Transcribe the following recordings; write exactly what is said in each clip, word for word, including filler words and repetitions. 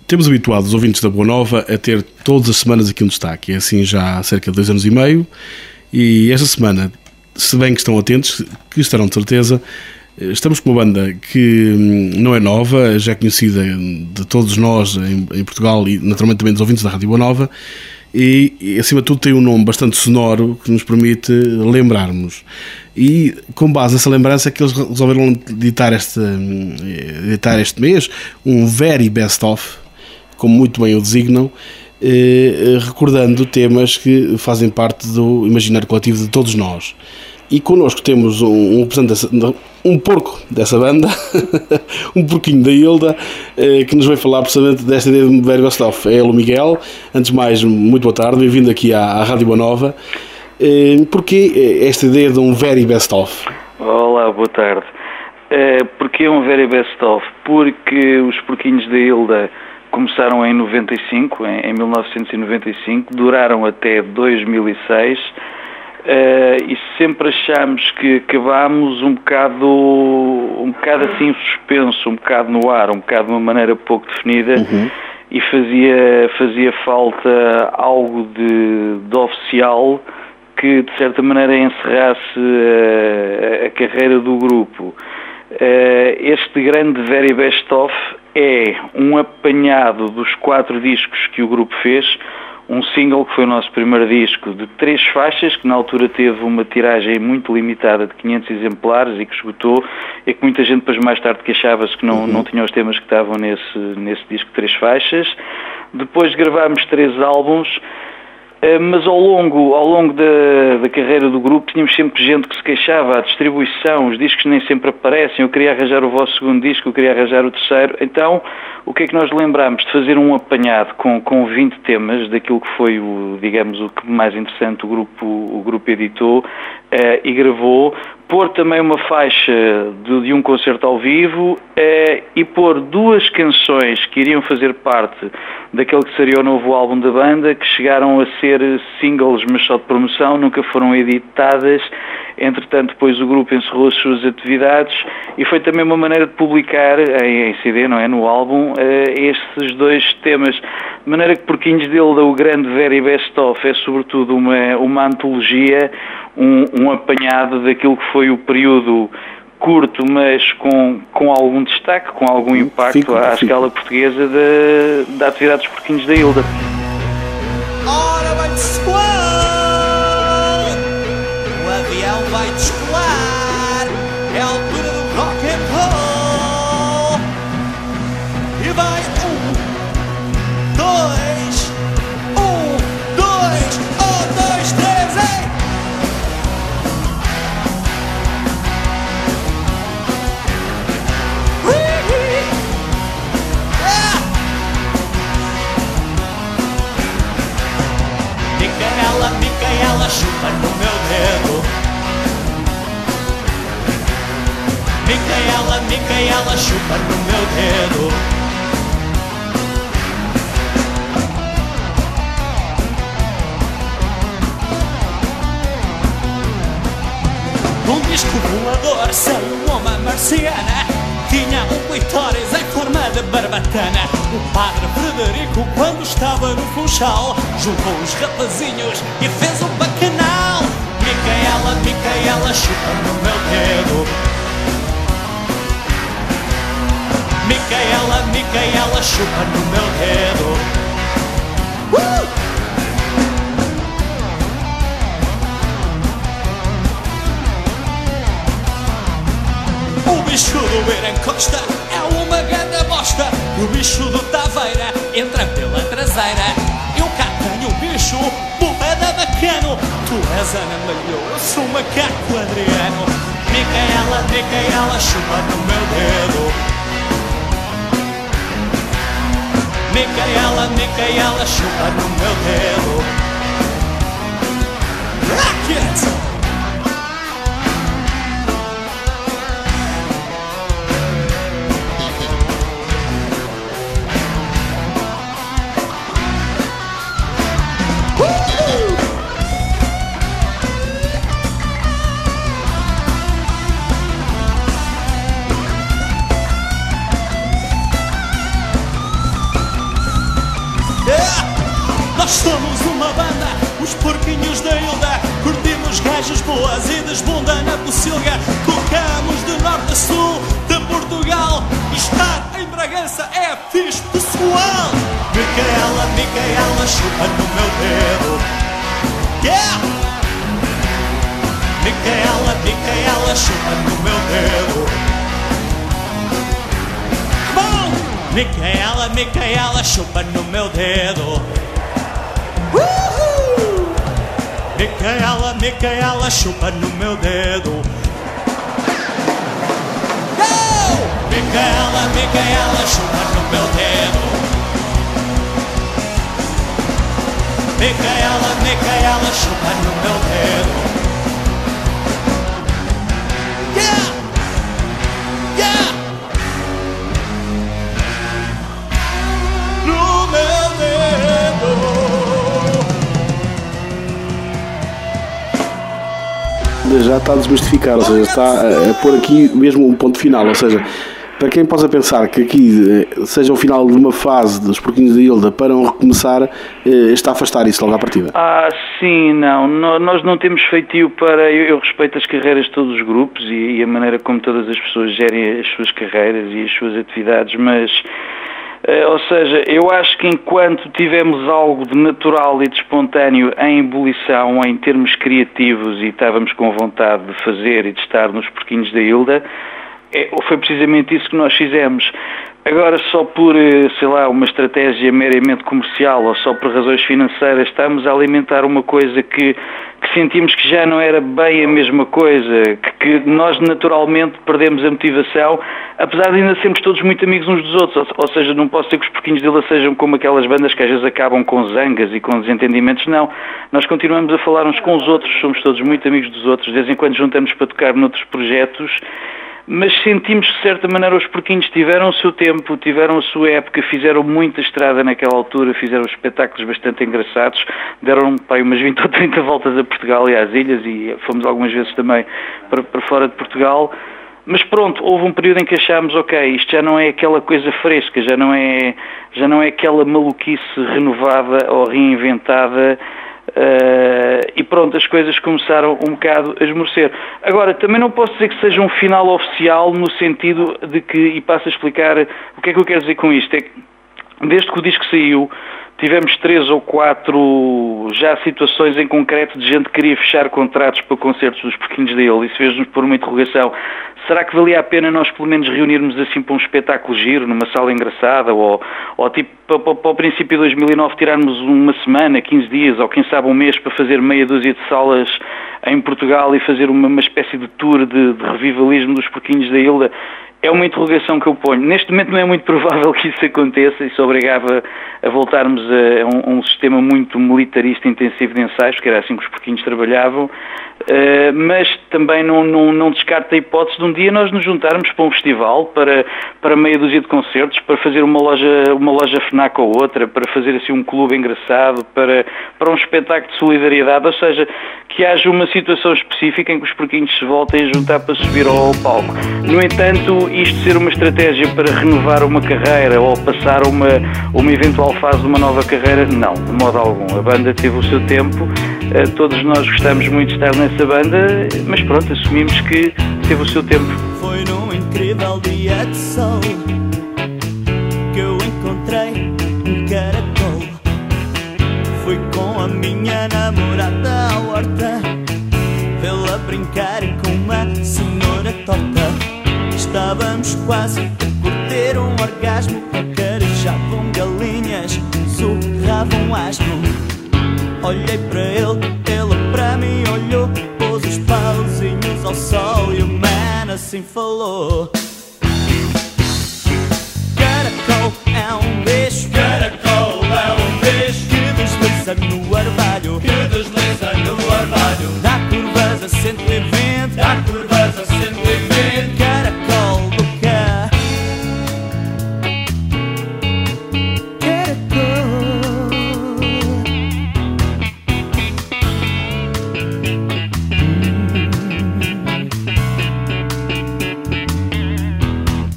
Temos habituado os ouvintes da Boa Nova a ter todas as semanas aqui um destaque, é assim já há cerca de dois anos e meio, e esta semana, se bem que estão atentos, que estarão de certeza, estamos com uma banda que não é nova, já é conhecida de todos nós em, em Portugal e naturalmente também dos ouvintes da Rádio Boa Nova, e, e acima de tudo tem um nome bastante sonoro que nos permite lembrarmos. E com base nessa lembrança é que eles resolveram editar este, editar este mês um Very Best Of, como muito bem o designam, eh, recordando temas que fazem parte do imaginário coletivo de todos nós. E connosco temos um, um, dessa, um porco dessa banda, um porquinho da Hilda, eh, que nos vai falar precisamente desta ideia de Very Best Of. É ele, o Miguel. Antes de mais, muito boa tarde, bem-vindo aqui à, à Rádio Boa Nova. Eh, porquê esta ideia de um Very Best Of? Olá, boa tarde. Uh, porquê um Very Best Of? Porque os porquinhos da Hilda começaram em noventa e cinco, em, em mil novecentos e noventa e cinco, duraram até dois mil e seis, uh, e sempre achámos que acabámos um bocado, um bocado assim suspenso, um bocado no ar, um bocado de uma maneira pouco definida, uhum. E fazia, fazia falta algo de, de oficial que de certa maneira encerrasse uh, a carreira do grupo. Uh, este grande Very Best Of é um apanhado dos quatro discos que o grupo fez, um single que foi o nosso primeiro disco de três faixas, que na altura teve uma tiragem muito limitada de quinhentos exemplares e que esgotou, e que muita gente depois mais tarde queixava-se que não, uhum. não tinha os temas que estavam nesse, nesse disco de três faixas. Depois gravámos três álbuns, mas ao longo, ao longo da, da carreira do grupo tínhamos sempre gente que se queixava, a distribuição, os discos nem sempre aparecem, eu queria arranjar o vosso segundo disco, eu queria arranjar o terceiro. Então, o que é que nós lembrámos? De fazer um apanhado com, com vinte temas daquilo que foi, o, digamos, o que mais interessante o grupo, o grupo editou eh, e gravou, pôr também uma faixa de, de um concerto ao vivo eh, e pôr duas canções que iriam fazer parte daquele que seria o novo álbum da banda, que chegaram a ser singles, mas só de promoção, nunca foram editadas. Entretanto, depois o grupo encerrou as suas atividades e foi também uma maneira de publicar em, em C D, não é, no álbum, eh, estes dois temas. De maneira que Porquinhos de Hilda, o grande Very Best Of, é sobretudo uma, uma antologia, um, um apanhado daquilo que foi o período curto, mas com, com algum destaque, com algum impacto fico, à fico. escala portuguesa da, da atividade dos Porquinhos da Hilda. Ora bem, pessoal, o avião vai descolar, é a altura do rock and roll, e vai um, dois, um, dois, um, dois, três, ei! Micaela, Micaela, chupa no meu dedo. Micaela, Micaela, chupa no meu dedo. Um disco voador saiu uma marciana. Tinha um clitóris em forma de barbatana. O padre Frederico, quando estava no Funchal, juntou os rapazinhos e fez um bacanal. Micaela, Micaela, chupa no meu dedo. Micaela, Micaela, chupa no meu dedo. Uh! O bicho do Irã Costa é uma grande bosta. O bicho do Taveira entra pela traseira. Eu cá tenho um bicho, boeda bacano. Tu és Ana Malhou, eu sou um macaco Adriano. Micaela, Micaela, chupa no meu dedo. Micaela, Micaela, chupa no meu dedo. Rock it! Nós somos uma banda, os porquinhos da Ilda. Curtimos gajas boas e desbunda na pocilga. Colocamos de norte a sul de Portugal. E estar em Bragança é fixe pessoal. Micaela, Micaela, chupa no meu dedo. Yeah! Micaela, Micaela, chupa no meu dedo. Micaela, Micaela, chupa no meu dedo. Uhul! Micaela, Micaela, chupa no meu dedo. Go! Micaela, Micaela, chupa no meu dedo. Micaela, Micaela, chupa no meu dedo. Yeah! Yeah! Já está a desmistificar, ou seja, está a, a pôr aqui mesmo um ponto final, ou seja, para quem possa pensar que aqui seja o final de uma fase dos porquinhos da Ilda para um recomeçar, está a afastar isso logo à partida. Ah, sim, não, nós não temos feitio para, eu, eu respeito as carreiras de todos os grupos e, e a maneira como todas as pessoas gerem as suas carreiras e as suas atividades, mas... Ou seja, eu acho que enquanto tivemos algo de natural e de espontâneo em ebulição, em termos criativos, e estávamos com vontade de fazer e de estar nos porquinhos da Ilda, foi precisamente isso que nós fizemos. Agora, só por, sei lá, uma estratégia meramente comercial ou só por razões financeiras, estamos a alimentar uma coisa que, que sentimos que já não era bem a mesma coisa, que, que nós naturalmente perdemos a motivação, apesar de ainda sermos todos muito amigos uns dos outros, ou, ou seja, não posso ser que os porquinhos dele sejam como aquelas bandas que às vezes acabam com zangas e com desentendimentos, não. Nós continuamos a falar uns com os outros, somos todos muito amigos dos outros, de vez em quando juntamos para tocar noutros projetos, mas sentimos que de certa maneira os porquinhos tiveram o seu tempo, tiveram a sua época, fizeram muita estrada naquela altura, fizeram espetáculos bastante engraçados, deram pá, umas vinte ou trinta voltas a Portugal e às ilhas e fomos algumas vezes também para, para fora de Portugal, mas pronto, houve um período em que achámos, ok, isto já não é aquela coisa fresca, já não é, já não é aquela maluquice renovada ou reinventada. Uh, e pronto, as coisas começaram um bocado a esmorecer. Agora, também não posso dizer que seja um final oficial no sentido de que, e passo a explicar o que é que eu quero dizer com isto, é que desde que o disco saiu, tivemos três ou quatro já situações em concreto de gente que queria fechar contratos para concertos dos porquinhos da Ilda. Isso fez-nos pôr uma interrogação. Será que valia a pena nós pelo menos reunirmos assim para um espetáculo giro, numa sala engraçada, ou, ou tipo para, para, para o princípio de dois mil e nove tirarmos uma semana, quinze dias, ou quem sabe um mês para fazer meia dúzia de salas em Portugal e fazer uma, uma espécie de tour de, de revivalismo dos porquinhos da Ilda? É uma interrogação que eu ponho. Neste momento não é muito provável que isso aconteça, isso obrigava a voltarmos a um, a um sistema muito militarista intensivo de ensaios, que era assim que os porquinhos trabalhavam, uh, mas também não, não, não descarta a hipótese de um dia nós nos juntarmos para um festival, para, para meia dúzia de concertos, para fazer uma loja, uma loja FNAC ou outra, para fazer assim um clube engraçado, para, para um espetáculo de solidariedade, ou seja, que haja uma situação específica em que os porquinhos se voltem a juntar para subir ao palco. No entanto, isto ser uma estratégia para renovar uma carreira ou passar uma, uma eventual fase de uma nova carreira, não, de modo algum. A banda teve o seu tempo, todos nós gostamos muito de estar nessa banda, mas pronto, assumimos que teve o seu tempo. Foi num incrível dia de sol que eu encontrei um caracol. Fui com a minha namorada à horta, vê-la brincar com uma cenoura torta. Estávamos quase a curtir um orgasmo, acarejavam galinhas, surravam asno. Olhei para ele, ele para mim olhou, pôs os pauzinhos ao sol e o man assim falou: caracol é um bicho, caracol é um bicho que desliza no orvalho, que desliza no orvalho. Dá curvas a cento e vinte, dá curvas a cento e vinte. Caracol do cá, caracol.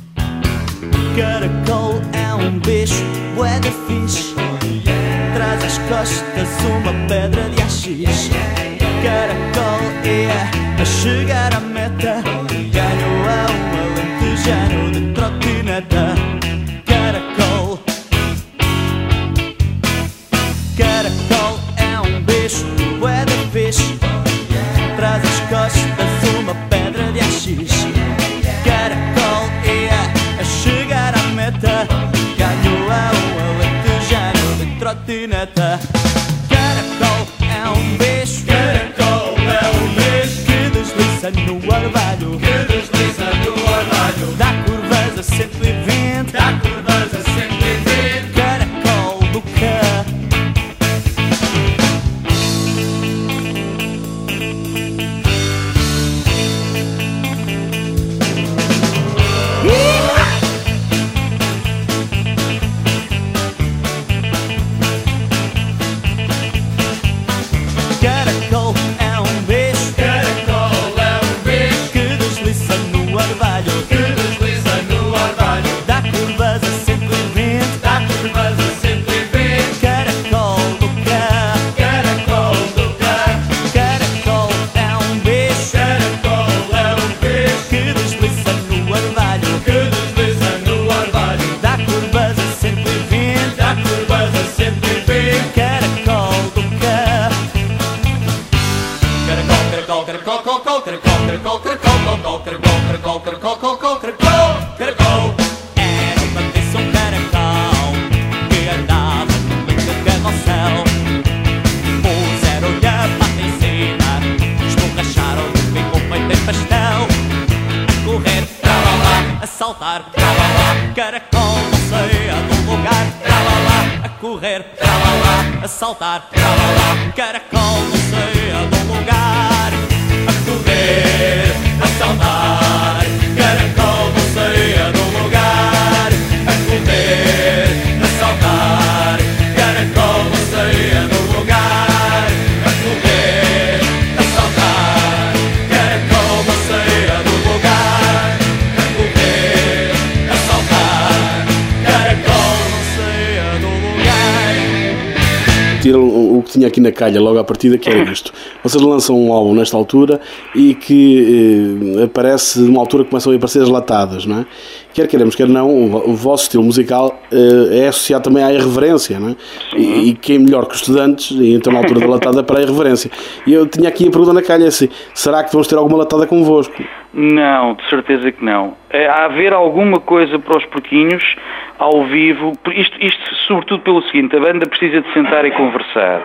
Caracol é um bicho bué da fixe, traz as as costas uma pedra de haxixe. Caracol é a chegar à meta, ganho a um alentejano de trotineta. Caracol, caracol é um bicho bué de fixe, traz as costas uma pedra de haxixe. Caracol é a chegar à meta, ganho a um alentejano de trotineta. Caracol é um bicho, caracol é um bicho que desliza no orvalho, que desliza no orvalho. Dá curvas a cento e vinte, dá curvas a cento e vinte. Caracol do cá. Caracol é um bicho, caracol é um bicho que desliza no orvalho, que desliza no orvalho. Dá curvas a cento e vinte, dá curvas a cento e vinte. Caracol do cá, caracol do cá. Caracol é um bicho, caracol é um bicho que desliza no orvalho, que desliza no orvalho. Dá curvas a cento e vinte, dá curvas a cento e vinte. Caracol do cá. Caracol, caracol, caracol, caracol, caracol, caracol, caracol, caracol, caracol, caracol, caracol, caracol. Era uma vez um caracol que andava no meio do carrossel. Puseram-lhe a pata em cima, esborracharam-lhe o bico feito em pastel. A correr, tralalá, a saltar, tralalá. Caracol, não sei a do lugar, tralalá. A correr, tralalá, a saltar, tralalá. Caracol, não sei a do lugar. A correr, a saltar, caracol, não sei a do lugar. A correr, a saltar, caracol, não sei a do lugar. A correr, a saltar, caracol, não sei a do lugar. A correr, a saltar, caracol, não sei a do lugar. Tiram o que tinha aqui na calha logo à partida, que era isto. Vocês lançam um álbum nesta altura e que eh, aparece numa altura que começam a aparecer as latadas, não é? Quer queremos, quer não, o, o vosso estilo musical eh, é associado também à irreverência, não é? E, e quem melhor que os estudantes, e então na altura da latada, para a irreverência. E eu tinha aqui a pergunta na calha assim: será que vamos ter alguma latada convosco? Não, de certeza que não. Há haver alguma coisa para os porquinhos ao vivo, isto, isto sobretudo pelo seguinte: a banda precisa de sentar e conversar.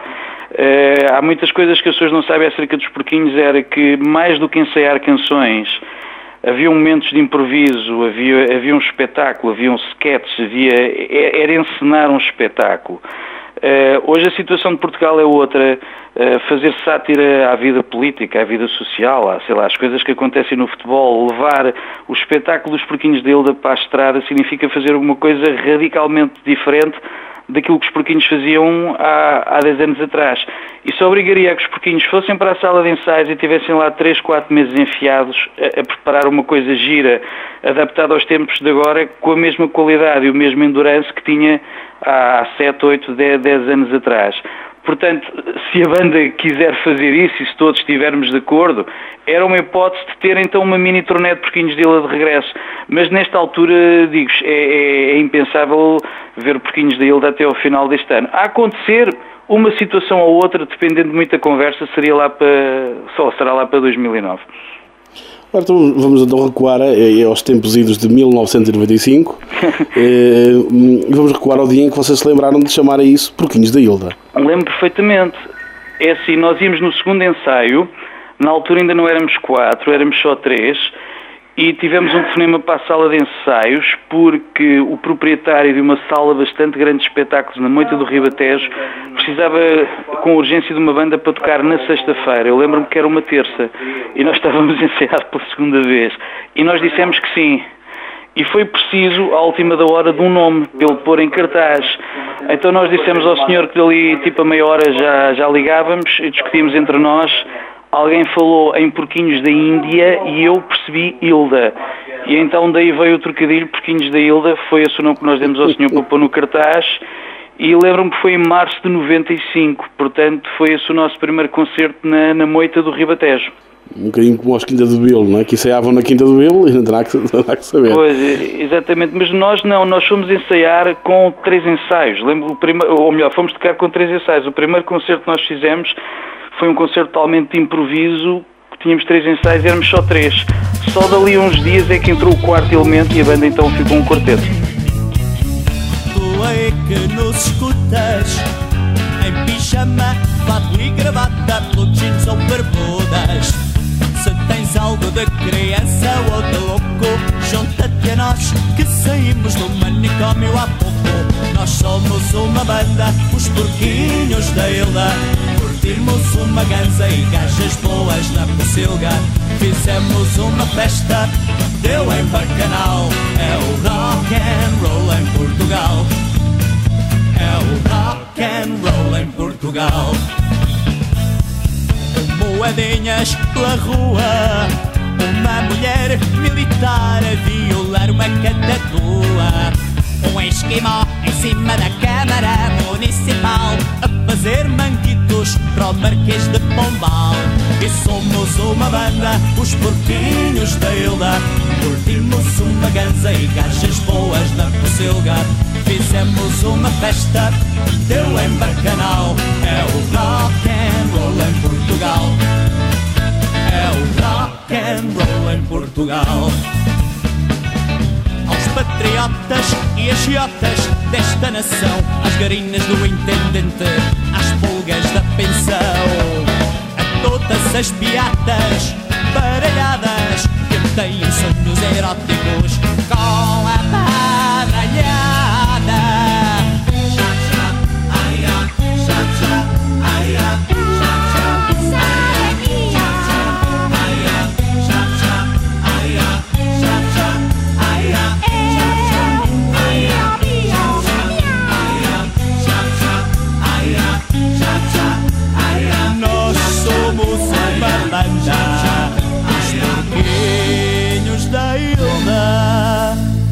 Uh, há muitas coisas que as pessoas não sabem acerca dos porquinhos, era que mais do que ensaiar canções, havia momentos de improviso, havia, havia um espetáculo, havia um sketch, havia, era encenar um espetáculo. Uh, hoje a situação de Portugal é outra, uh, fazer sátira à vida política, à vida social, à, sei lá, às coisas que acontecem no futebol, levar o espetáculo dos porquinhos de Ilda para a estrada significa fazer uma coisa radicalmente diferente daquilo que os porquinhos faziam há, há dez anos atrás. Isso obrigaria a que os porquinhos fossem para a sala de ensaios e tivessem lá três, quatro meses enfiados a, a preparar uma coisa gira, adaptada aos tempos de agora, com a mesma qualidade e o mesmo endurance que tinha há sete, oito, dez, dez anos atrás. Portanto, se a banda quiser fazer isso e se todos estivermos de acordo, era uma hipótese de ter então uma mini turnê de Porquinhos de Ilha de regresso. Mas nesta altura, digo, é, é, é impensável ver Porquinhos de Ilha até ao final deste ano. A acontecer uma situação ou outra, dependendo de muita conversa, seria lá para, só será lá para dois mil e nove. Agora então, vamos então recuar eh, aos tempos idos de mil novecentos e noventa e cinco. eh, vamos recuar ao dia em que vocês se lembraram de chamar a isso Porquinhos da Ilda. Lembro perfeitamente. É assim, nós íamos no segundo ensaio, na altura ainda não éramos quatro, éramos só três, e tivemos um telefonema para a sala de ensaios porque o proprietário de uma sala bastante grande de espetáculos na Moita do Ribatejo precisava com urgência de uma banda para tocar na sexta-feira. Eu lembro-me que era uma terça e nós estávamos a ensaiar pela segunda vez e nós dissemos que sim. E foi preciso, à última da hora, de um nome, para ele pôr em cartaz. Então nós dissemos ao senhor que dali, tipo a meia hora, já, já ligávamos e discutimos entre nós. Alguém falou em Porquinhos da Índia e eu percebi Ilda. E então daí veio o trocadilho, Porquinhos da Ilda, foi esse o nome que nós demos ao senhor para pôr no cartaz. E lembro-me que foi em março de noventa e cinco, portanto foi esse o nosso primeiro concerto na, na Moita do Ribatejo. Um bocadinho como aos Quinta do Belo, não é? Que ensaiavam na Quinta do Belo e não terá que, terá que saber. Pois, exatamente, mas nós não, nós fomos ensaiar com três ensaios, lembro o primeiro, ou melhor, fomos tocar com três ensaios. O primeiro concerto que nós fizemos foi um concerto totalmente de improviso, tínhamos três ensaios e éramos só três. Só dali a uns dias é que entrou o quarto elemento e a banda então ficou um quarteto. Tu é que nos escutas em pijama, fato e gravata, blue jeans ou bermudas. Se tens algo de criança ou de louco, junta-te a nós que saímos do manicômio há pouco. Nós somos uma banda, os porquinhos da ilha. Curtimos uma ganza e gajas boas na pocilga. Fizemos uma festa, deu em bacanal. É o rock and roll em Portugal. É o rock and roll em Portugal. Moedinhas pela rua, uma mulher militar a violar uma catatua, um esquimó em cima da Câmara Municipal a fazer manguitos para o Marquês de Pombal. E somos uma banda, os porquinhos da ilha. Curtimos uma ganza e gajas boas na pocilga. Fizemos uma festa, deu em bacanal. É o rock and roll em Portugal. É o rock and roll em Portugal. Aos patriotas e agiotas desta nação, às garinas do intendente, às pulgas da pensão, a todas as beatas baralhadas que têm sonhos eróticos com a baralhada. Nós somos uma banda, os porquinhos da ilha.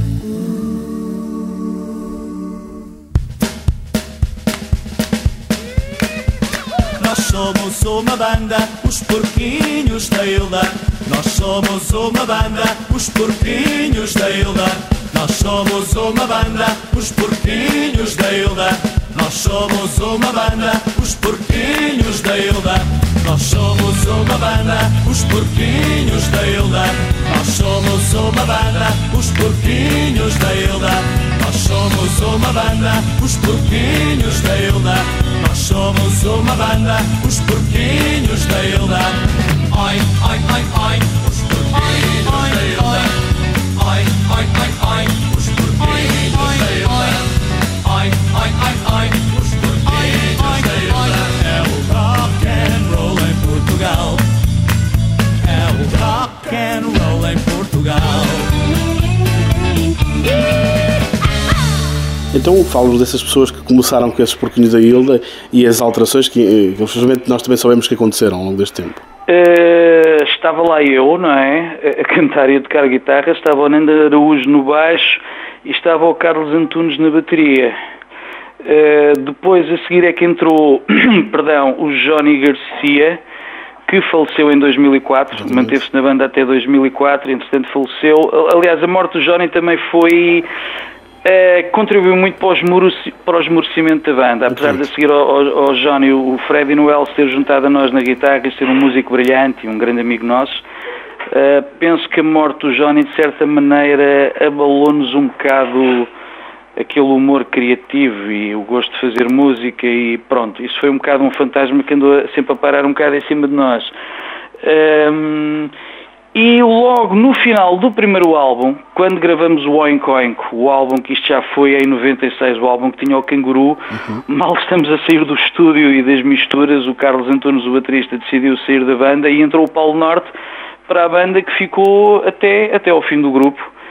Nós somos uma banda, os porquinhos da ilha. Nós somos uma banda, os porquinhos da ilha. Nós somos uma banda, os porquinhos da ilha. Nós somos uma banda, os porquinhos da ilha. Nós somos uma banda, os porquinhos da ilha. Nós somos uma banda, os porquinhos da ilha. Nós somos uma banda, os porquinhos da ilha. Nós somos uma banda, os porquinhos da ilha. Oi, oi, oi, oi, os porquinhos da ilha. Oi, oi, oi, oi, os porquinhos da ilha. Oi, oi, oi, oi, os porquinhos da ilha. É o rock and roll em Portugal. É o rock and roll em Portugal. Então falo dessas pessoas que começaram com esses porquinhos da Ilha e as alterações que, infelizmente, nós também sabemos que aconteceram ao longo deste tempo. Uh, estava lá eu, não é, a cantar e a tocar guitarra, estava o Nando Araújo no baixo e estava o Carlos Antunes na bateria. Uh, depois a seguir é que entrou perdão, o Johnny Garcia, que faleceu em dois mil e quatro, manteve-se na banda até dois mil e quatro, entretanto faleceu. Aliás, a morte do Johnny também foi... Uh, contribuiu muito para o, esmoreci, para o esmorecimento da banda, apesar okay. de a seguir ao, ao, ao Johnny, o Freddy Noel se ter juntado a nós na guitarra e ser um músico brilhante e um grande amigo nosso. Uh, penso que a morte do Johnny de certa maneira abalou-nos um bocado aquele humor criativo e o gosto de fazer música e pronto, isso foi um bocado um fantasma que andou sempre a parar um bocado em cima de nós. Um, E logo no final do primeiro álbum, quando gravamos o Oink Oink, o álbum que isto já foi em noventa e seis, o álbum que tinha o Canguru, uhum. mal estamos a sair do estúdio e das misturas, o Carlos Antunes, o baterista, decidiu sair da banda e entrou o Paulo Norte para a banda que ficou até, até ao fim do grupo.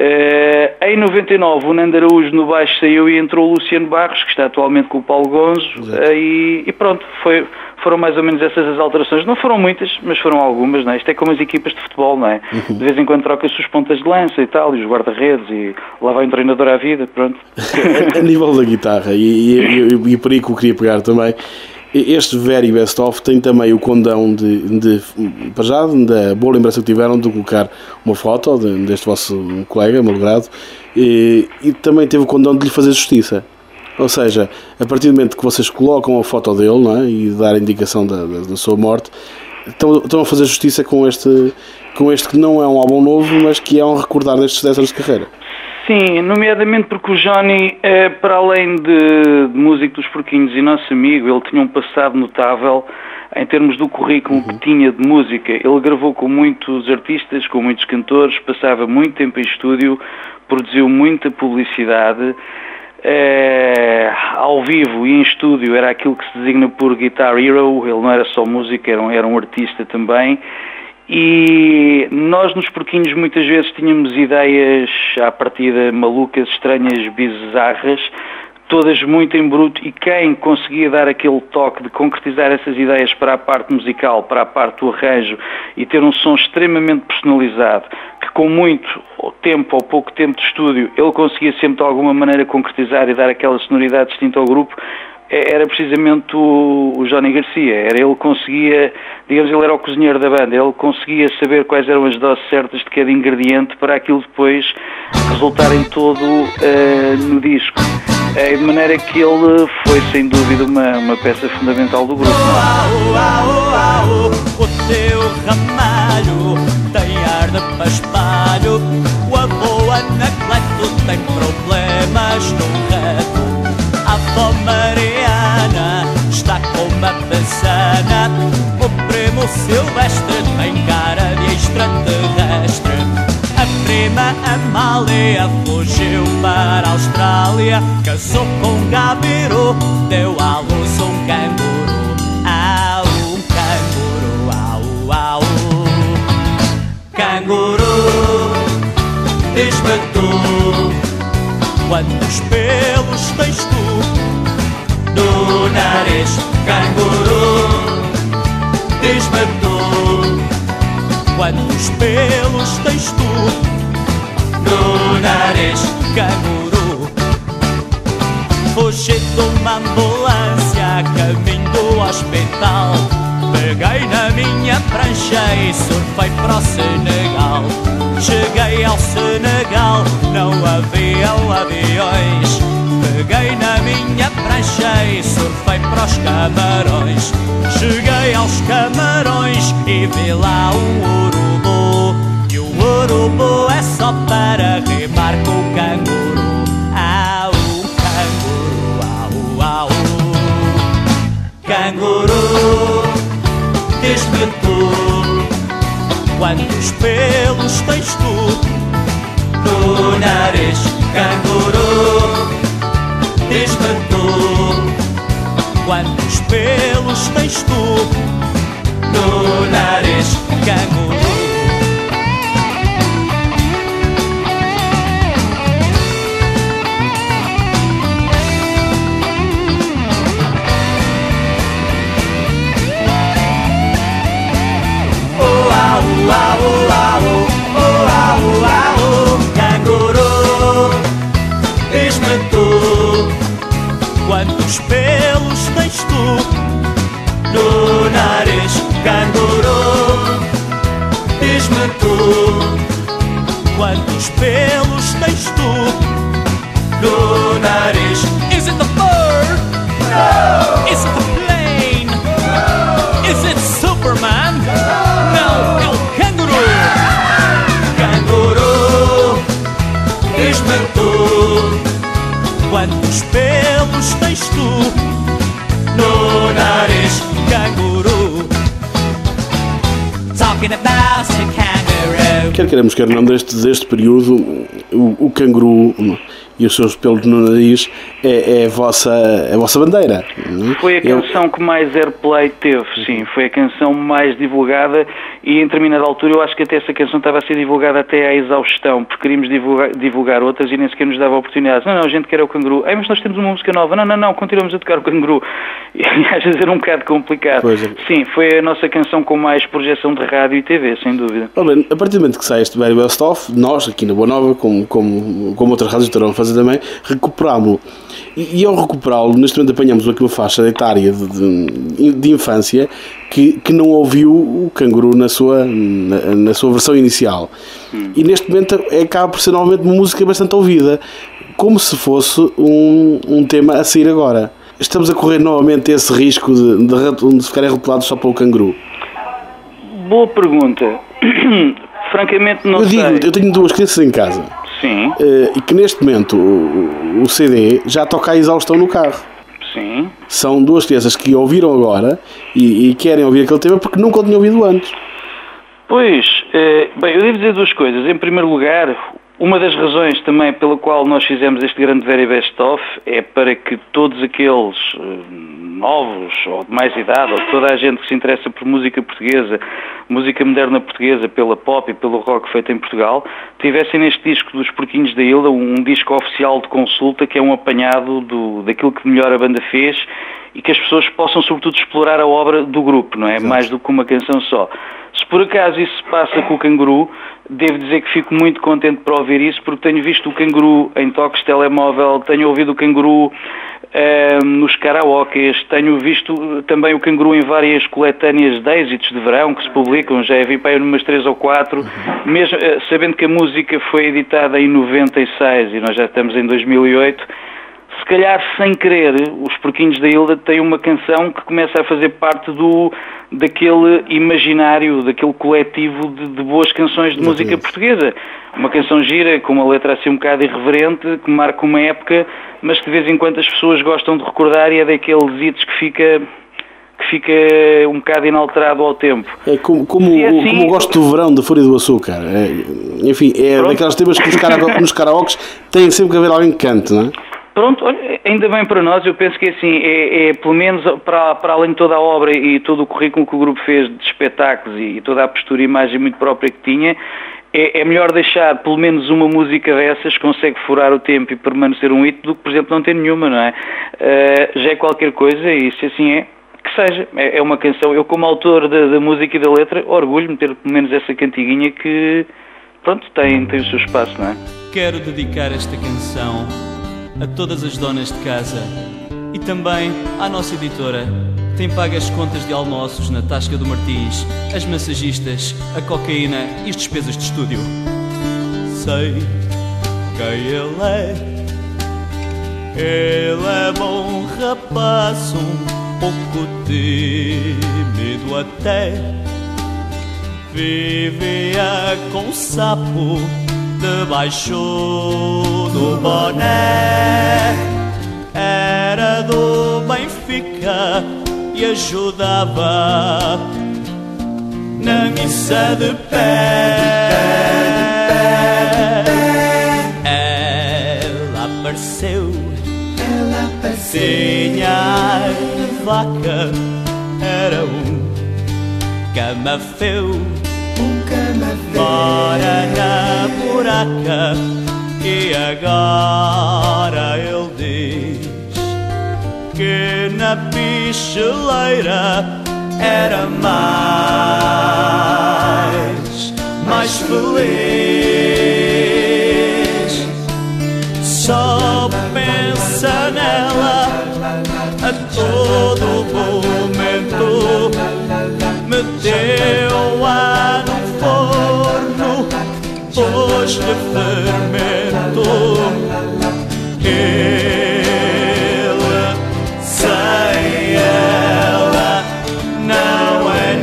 Uh, em noventa e nove o Nando Araújo no baixo saiu e entrou o Luciano Barros, que está atualmente com o Paulo Gonzo, uh, e, e pronto, foi, foram mais ou menos essas as alterações. Não foram muitas, mas foram algumas, não é? Isto é como as equipas de futebol, não é? Uhum. De vez em quando troca-se os pontas de lança e tal, e os guarda-redes, e lá vai um treinador à vida, pronto. A nível da guitarra, e, e, e, e por aí que eu queria pegar também, este Very Best Of tem também o condão de, de para já, da boa lembrança que tiveram de colocar uma foto de, deste vosso colega, malogrado, e, e também teve o condão de lhe fazer justiça. Ou seja, a partir do momento que vocês colocam a foto dele, não é, e dar a indicação da, da, da sua morte, estão, estão a fazer justiça com este, com este que não é um álbum novo, mas que é um recordar destes dez anos de carreira. Sim, nomeadamente porque o Johnny, eh, para além de, de músico dos Porquinhos e nosso amigo, ele tinha um passado notável em termos do currículo uhum. que tinha de música. Ele gravou com muitos artistas, com muitos cantores, passava muito tempo em estúdio, produziu muita publicidade. Eh, ao vivo e em estúdio era aquilo que se designa por Guitar Hero. Ele não era só músico, era um, era um artista também. E nós nos Porquinhos muitas vezes tínhamos ideias à partida malucas, estranhas, bizarras, todas muito em bruto, e quem conseguia dar aquele toque de concretizar essas ideias para a parte musical, para a parte do arranjo e ter um som extremamente personalizado, que com muito tempo ou pouco tempo de estúdio ele conseguia sempre de alguma maneira concretizar e dar aquela sonoridade distinta ao grupo, era precisamente o, o Johnny Garcia. Era ele conseguia, digamos, ele era o cozinheiro da banda, ele conseguia saber quais eram as doses certas de cada ingrediente para aquilo depois resultar em todo uh, no disco. Uh, de maneira que ele foi, sem dúvida, uma, uma peça fundamental do grupo. Oh, oh, oh, oh, o teu ramalho tem ar de paspalho, o avô Anacleto tem problemas no reto. A avó Mariana está com uma pesana, o primo Silvestre tem cara de extraterrestre. A prima Amália fugiu para a Austrália, casou com um gabiru, deu à luz um canguru. Au, um canguru, au, au. Canguru, diz-me tu, quantos pelos tens tu no nariz? Canguru, diz-me tu, quantos pelos tens tu no nariz? Canguru, fugi de uma ambulância a caminho do hospital, peguei na minha prancha e surfei para o Senegal. Cheguei ao Senegal, não haviam aviões, peguei na minha prancha e surfei para os Camarões. Cheguei aos Camarões e vi lá um urubu, e o urubu é só para rimar com o canguru. Au, canguru, au, au. Canguru, diz-me tu, quantos pelos tens tu no nariz? Canguru, diz-me tu, quantos pelos tens tu no nariz? Canguru. Quantos pelos tens tu no nariz? Canguru, diz-me tu, quantos pelos tens tu no nariz? Is it the bird? No! Is it the plane? No! Is it Superman? No! Não, é o canguru! Canguru, diz-me tu, quantos pelos tens tu no nariz? Canguru, talking about the kangaroo. Quer queremos, quer não, deste, deste período, o, o canguru e os seus pelos no nariz é, é, a, vossa, é a vossa bandeira. Foi a canção Eu... que mais airplay teve, sim, foi a canção mais divulgada, e em determinada altura eu acho que até essa canção estava a ser divulgada até à exaustão, porque queríamos divulgar, divulgar outras e nem sequer nos dava oportunidades. Não, não, a gente quer o Canguru. Ei, mas nós temos uma música nova. Não, não, não, continuamos a tocar o Canguru. E às vezes era um bocado complicado. Pois é. Sim, foi a nossa canção com mais projeção de rádio e T V, sem dúvida. Oh, bem, a partir do momento que sai este Very Best Of, nós aqui na Boa Nova, como, como, como outras rádios estarão a fazer também, recuperámo-lo. E, e ao recuperá-lo, neste momento apanhamos aqui uma faixa etária de, de, de infância que, que não ouviu o Canguru na sua, na, na sua versão inicial. Hum. E neste momento é, acaba por ser novamente uma música bastante ouvida, como se fosse um, um tema a sair agora. Estamos a correr novamente esse risco de, de, de ficarem rotulados só pelo Canguru? Boa pergunta. Francamente não eu sei. Digo, eu tenho duas crianças em casa. Sim. Uh, e que neste momento o, o C D já toca a exaustão no carro. Sim. São duas crianças que ouviram agora e, e querem ouvir aquele tema porque nunca o tinham ouvido antes. Pois, eh, bem, eu devo dizer duas coisas. Em primeiro lugar, uma das razões também pela qual nós fizemos este grande Very Best Of é para que todos aqueles eh, novos, ou de mais idade, ou toda a gente que se interessa por música portuguesa, música moderna portuguesa, pela pop e pelo rock feito em Portugal, tivessem neste disco dos Porquinhos da Hilda um disco oficial de consulta que é um apanhado do, daquilo que melhor a banda fez e que as pessoas possam sobretudo explorar a obra do grupo, não é? Exato. Mais do que uma canção só. Se por acaso isso se passa com o Canguru, devo dizer que fico muito contente por ouvir isso, porque tenho visto o Canguru em toques de telemóvel, tenho ouvido o Canguru uh, nos karaokes, tenho visto também o Canguru em várias coletâneas de êxitos de verão que se publicam, já vi para aí umas três ou quatro, mesmo uh, sabendo que a música foi editada em noventa e seis e nós já estamos em dois mil e oito, se calhar sem querer, os Porquinhos da Hilda têm uma canção que começa a fazer parte do, daquele imaginário, daquele coletivo de, de boas canções de Exatamente. Música portuguesa. Uma canção gira, com uma letra assim um bocado irreverente, que marca uma época, mas que de vez em quando as pessoas gostam de recordar e é daqueles hits que fica... que fica um bocado inalterado ao tempo. É como, como, é assim, como eu gosto do verão da Fúria do Açúcar. É, enfim, é Pronto. Daqueles temas que nos, karaoke, nos karaokes tem sempre que haver alguém que cante, não é? Pronto, olha, ainda bem para nós, eu penso que assim, é, é pelo menos para, para além de toda a obra e todo o currículo que o grupo fez de espetáculos e, e toda a postura e imagem muito própria que tinha, é, é melhor deixar pelo menos uma música dessas que consegue furar o tempo e permanecer um hito do que, por exemplo, não ter nenhuma, não é? Uh, já é qualquer coisa e se assim é, que seja, é, é uma canção. Eu como autor da, da música e da letra, orgulho-me de ter pelo menos essa cantiguinha que, pronto, tem, tem o seu espaço, não é? Quero dedicar esta canção a todas as donas de casa e também à nossa editora, que tem pago as contas de almoços na Tasca do Martins, as massagistas, a cocaína e as despesas de estúdio. Sei quem ele é, ele é bom rapaz, um pouco tímido até, vivia com sapo debaixo do boné, era do Benfica e ajudava na missa de pé. Ela apareceu, ela apareceu, tinha ar de vaca, era um camafeu, um camafeu, mora na buraca e agora ele diz que na picheleira era mais, mais feliz. Só pensa nela a todo momento, meteu-a no forno, pôs de fermento. Ele, sem ela, não é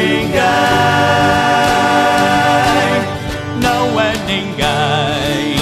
ninguém, não é ninguém.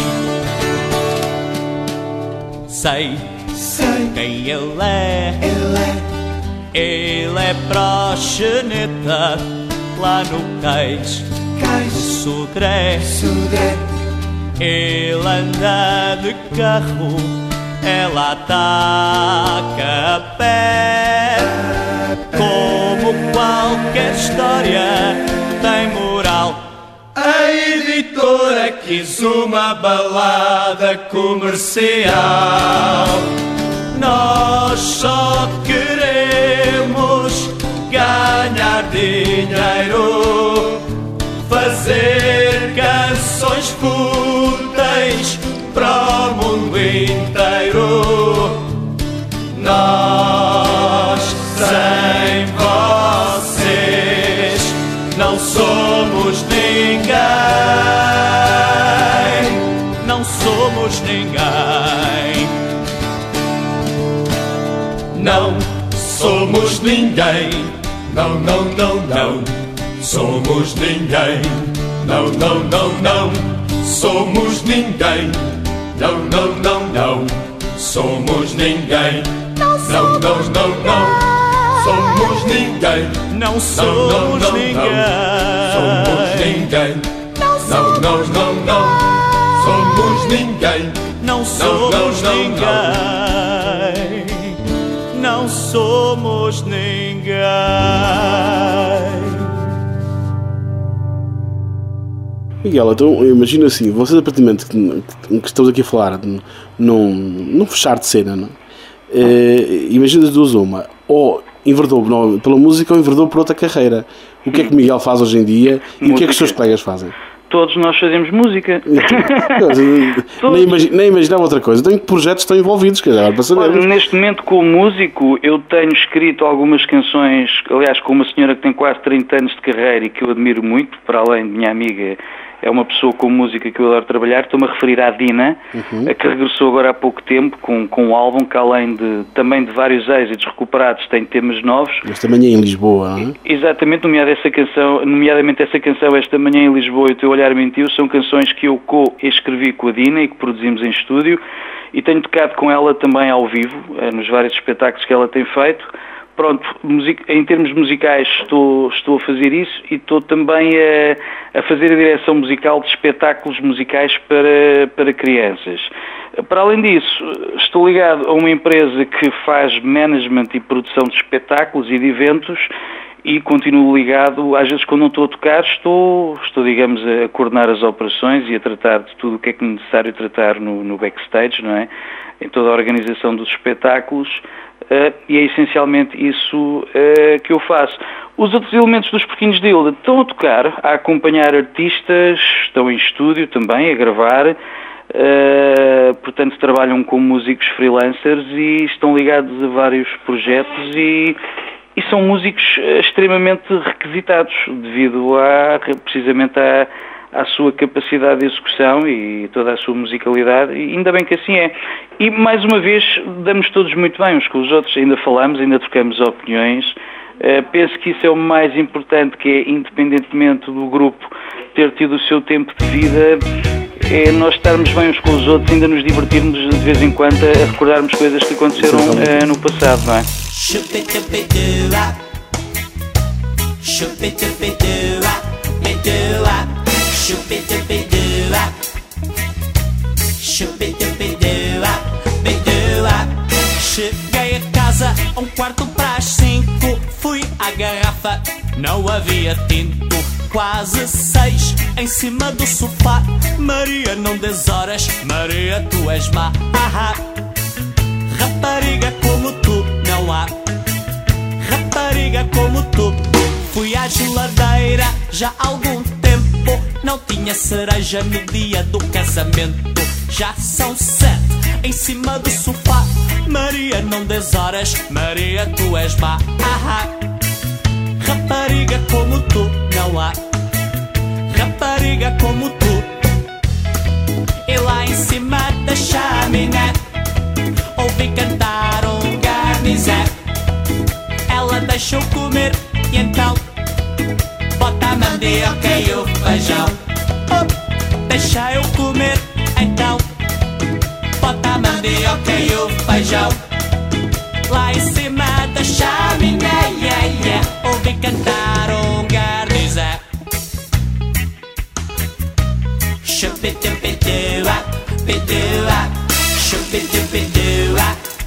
Sei, sei quem ele é, ele é, ele é proxeneta lá no cais, cais, Sodré, Sodré. Ele anda de carro, ela ataca a pé. Como qualquer história, tem quis uma balada comercial. Nós só queremos ganhar dinheiro, fazer canções fúteis para o mundo inteiro. Nós sem vocês não somos ninguém. Não somos ninguém. Não somos ninguém. Não, não, não, não. Somos ninguém. Não, não, não, não. Somos ninguém. Não, não, não, não. Somos ninguém. Não, não, não, não. Somos ninguém. Não somos ninguém. Somos ninguém. Não, não, não, não. Somos ninguém. Não somos ninguém. Não somos ninguém. Miguel, então imagina assim, vocês a partir do momento que, que estamos aqui a falar num, num fechar de cena, não? É, imagina as duas uma, ou enverdou pela música ou enverdou por outra carreira. O que é que Miguel faz hoje em dia e música. O que é que os seus colegas fazem? Todos nós fazemos música. nem, imagi- nem imaginava outra coisa. Então, em que projetos estão envolvidos? Quer dizer, para saber. Olha, neste momento, como músico, eu tenho escrito algumas canções, aliás, com uma senhora que tem quase trinta anos de carreira e que eu admiro muito, para além de minha amiga, é uma pessoa com música que eu adoro trabalhar. Estou-me a referir à Dina, uhum. a que regressou agora há pouco tempo com, com um álbum que, além de, também de vários êxitos recuperados, tem temas novos. Esta manhã em Lisboa, não é? Exatamente, nomeadamente essa canção, nomeadamente essa canção Esta Manhã em Lisboa e O Teu Olhar Mentiu, são canções que eu co-escrevi com a Dina e que produzimos em estúdio, e tenho tocado com ela também ao vivo, nos vários espetáculos que ela tem feito. Pronto, em termos musicais estou, estou a fazer isso e estou também a, a fazer a direção musical de espetáculos musicais para, para crianças. Para além disso, estou ligado a uma empresa que faz management e produção de espetáculos e de eventos e continuo ligado, às vezes quando não estou a tocar, estou, estou digamos, a coordenar as operações e a tratar de tudo o que é que é necessário tratar no, no backstage, não é? Em toda a organização dos espetáculos. Uh, e é essencialmente isso uh, que eu faço. Os outros elementos dos Porquinhos de Ilda estão a tocar, a acompanhar artistas, estão em estúdio também, a gravar, uh, portanto trabalham como músicos freelancers e estão ligados a vários projetos e, e são músicos extremamente requisitados devido a, precisamente a à sua capacidade de execução e toda a sua musicalidade, e ainda bem que assim é. E, mais uma vez, damos todos muito bem uns com os outros, ainda falamos, ainda trocamos opiniões. Uh, penso que isso é o mais importante, que é, independentemente do grupo ter tido o seu tempo de vida, é nós estarmos bem uns com os outros, ainda nos divertirmos de vez em quando a recordarmos coisas que aconteceram uh, no passado, não é? Chupi-dupi-dua, chupi-dupi-dua, bidua. Cheguei a casa a um quarto para as cinco. Fui à garrafa, não havia tinto. Quase seis, em cima do sofá. Maria, não des horas, Maria, tu és má. Ah, rapariga como tu, não há rapariga como tu. Fui à geladeira já há algum tempo. Não tinha cereja no dia do casamento. Já são sete, em cima do sofá. Maria, não des horas, Maria, tu és má. Ah, rapariga como tu, não há rapariga como tu. E lá em cima da chaminé ouvi cantar um garnizé. Ela deixou comer e então bota a mandioca e o feijão. Oh, deixa eu comer então. Bota a mandioca e o feijão. Lá em cima da chaminé, yeah, yeah, ouvi cantar um garnizé. Chupi-dupi-dua, bidua. Chupi-dupi-dua,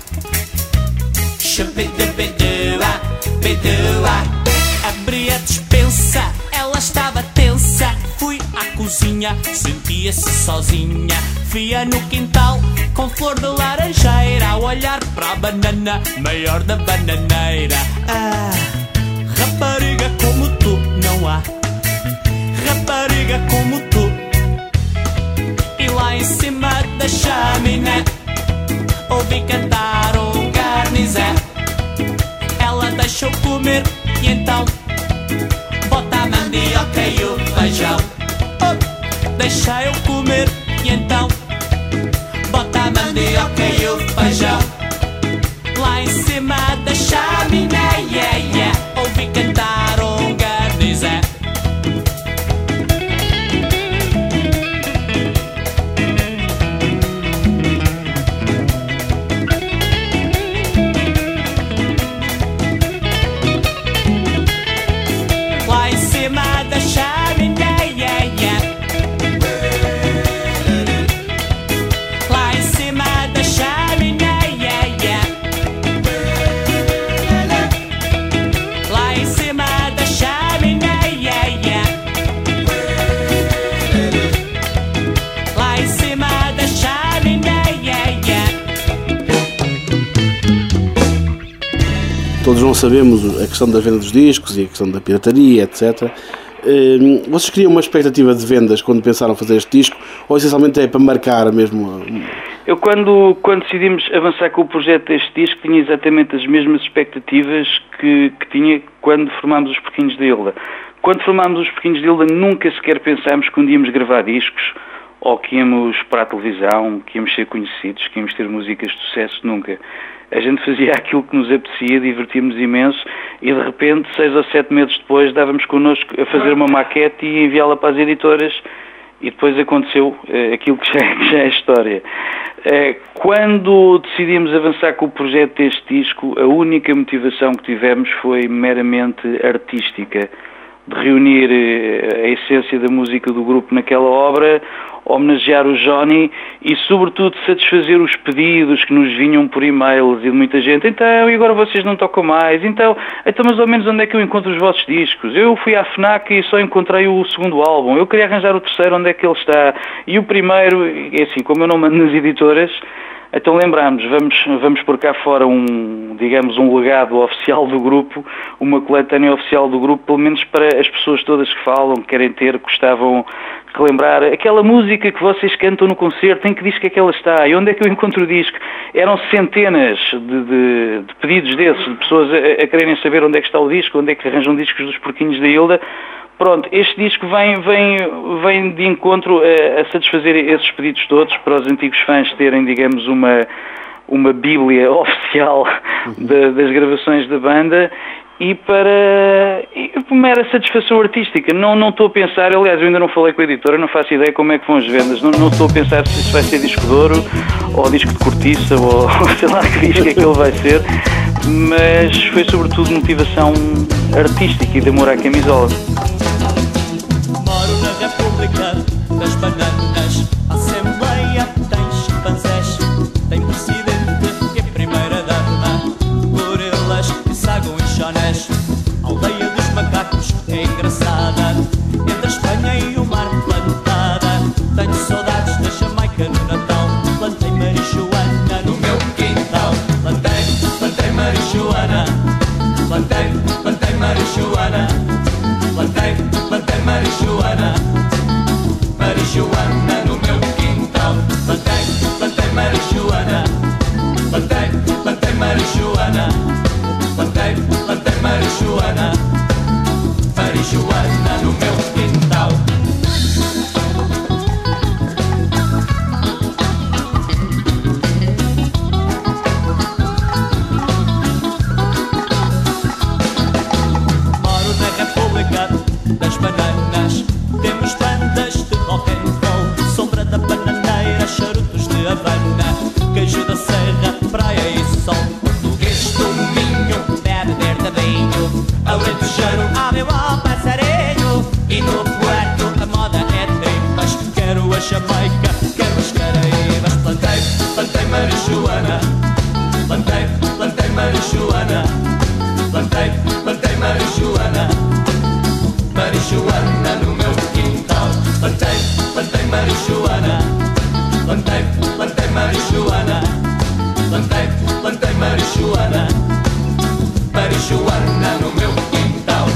chupi-dupi-dua, bidua. Abri a despensa, ela estava tensa. Fui à cozinha mocinha sentia-se sozinha. Via no quintal com flor de laranjeira, a olhar para a banana maior da bananeira. Ah, rapariga como tu não há, rapariga como tu. E lá em cima da chaminé ouvi cantar um garnizé. Ela deixou comer e então bota a mandioca e o feijão. Oh, deixa eu comer e então bota a mandioca e o feijão. Lá em cima da chaminé, yeah, yeah, ouvi cantar um garnizé. Lá em cima da chaminé, yeah, yeah. Lá em cima da chaminé, yeah, yeah. Lá em cima da chaminé, yeah, yeah. Lá em cima da chaminé, yeah, yeah. Todos nós sabemos a questão da venda dos discos e a questão da pirataria, etcétera. Hum, Vocês criam uma expectativa de vendas quando pensaram fazer este disco, ou essencialmente é para marcar mesmo? Eu, quando, quando decidimos avançar com o projeto deste disco, tinha exatamente as mesmas expectativas que, que tinha quando formámos os Porquinhos de Ilda. Quando formámos os Porquinhos de Ilda, nunca sequer pensámos que um dia íamos gravar discos, ou que íamos para a televisão, que íamos ser conhecidos, que íamos ter músicas de sucesso, nunca. A gente fazia aquilo que nos apetecia, divertíamos imenso, e de repente, seis ou sete meses depois, dávamos connosco a fazer uma maquete e enviá-la para as editoras, e depois aconteceu eh, aquilo que já, que já é história. Eh, quando decidimos avançar com o projeto deste disco, a única motivação que tivemos foi meramente artística, de reunir eh, a essência da música do grupo naquela obra, homenagear o Johnny e, sobretudo, satisfazer os pedidos que nos vinham por e-mails e de muita gente. Então, e agora vocês não tocam mais? Então, então, mais ou menos, onde é que eu encontro os vossos discos? Eu fui à FNAC e só encontrei o segundo álbum. Eu queria arranjar o terceiro, onde é que ele está? E o primeiro, é assim, como eu não mando nas editoras, então lembramos, vamos, vamos pôr cá fora um, digamos, um legado oficial do grupo, uma coletânea oficial do grupo, pelo menos para as pessoas todas que falam, que querem ter, gostavam de relembrar aquela música que vocês cantam no concerto, em que disco é que ela está, e onde é que eu encontro o disco? Eram centenas de, de, de pedidos desses, de pessoas a, a quererem saber onde é que está o disco, onde é que arranjam discos dos Porquinhos da Ilda. Pronto, este disco vem, vem, vem de encontro a, a satisfazer esses pedidos todos, para os antigos fãs terem, digamos, uma, uma bíblia oficial de, das gravações da banda, e para e mera satisfação artística. Não, não estou a pensar, aliás, eu ainda não falei com a editora, não faço ideia como é que vão as vendas, não, não estou a pensar se isso vai ser disco de ouro, ou disco de cortiça, ou, ou sei lá que disco é que ele vai ser, mas foi sobretudo motivação artística e de amor à camisola. Moro na República das Bananas, a Assembleia tem chimpanzés, tem presidente e primeira dama, gorilas que sagam e chonés. A aldeia dos macacos é engraçada, entre a Espanha e o mar plantada. Tenho saudades da Jamaica no Natal, plantei marijuana no meu quintal. Plantei, plantei marijuana, plantei, plantei marijuana, plantei, plantei marijuana, marijuana no meu quintal. Plantei, plantei marijuana, plantei, plantei marijuana, plantei, plantei marijuana, marijuana no meu quintal. Moro na República das Bananas, temos bandas de rock and roll, sombra da bananeira, charutos de Havana, queijo da serra, praia e sol. Português do Minho, bebe verde vinho, alentejano, ave ao passarinho, e no Puerto a moda é tripas. Quero a Jamaica, quero as Caraíbas. Plantei, plantei marijuana, plantei, plantei marijuana, plantei, plantei marijuana, marijuana no meu quintal. Plantei, marihuana. Plantei, plantei marihuana. Plantei, plantei marihuana. Marihuana no meu quintal.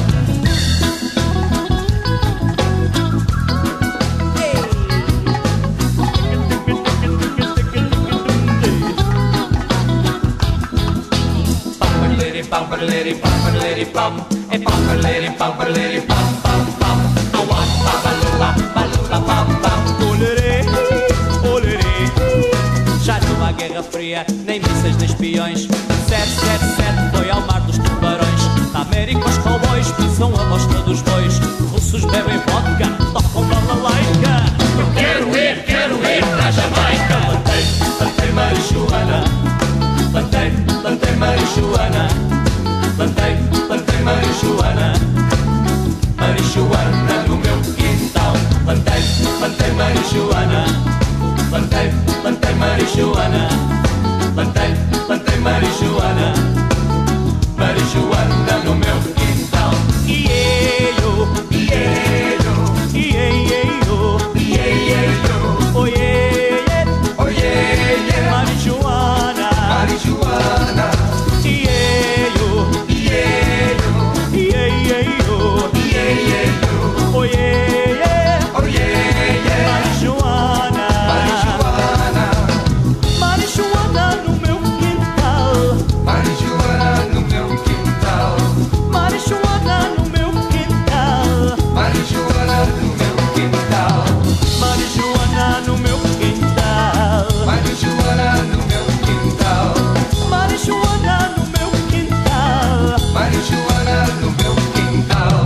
Pam, parleri, pam, parleri, pam, e pam, parleri, pam, parleri, pam, pam, pam. Awa, babalula, balula, pam, pam. Olerê, olerê. Já não há guerra fria, nem mísseis, nem espiões. sete sete sete foi ao mar dos tubarões. Na América os cowboys pisam a bosta dos bois. Russos bebem vodka, tocam balalaica. Eu quero ir, quero ir pra Jamaica. Plantei, plantei marihuana. Plantei, plantei marihuana. Plantei, plantei marihuana. Marihuana no meu quintal. Plantei, plantei marihuana. Plantei, plantei marihuana. Plantei, plantei marihuana. Marihuana no meu quintal. Ieio, ieio, ieio, ieio, oiê, oiê, marihuana, marihuana. Ieio, ieio, ieio, ieio, oiê, oiê, marihuana, marihuana. Marihuana no meu quintal. Marihuana no meu quintal. Marihuana no meu quintal. Marihuana no meu quintal. Marihuana no meu quintal. Marihuana no meu quintal. Marihuana no meu quintal. Marihuana no meu quintal.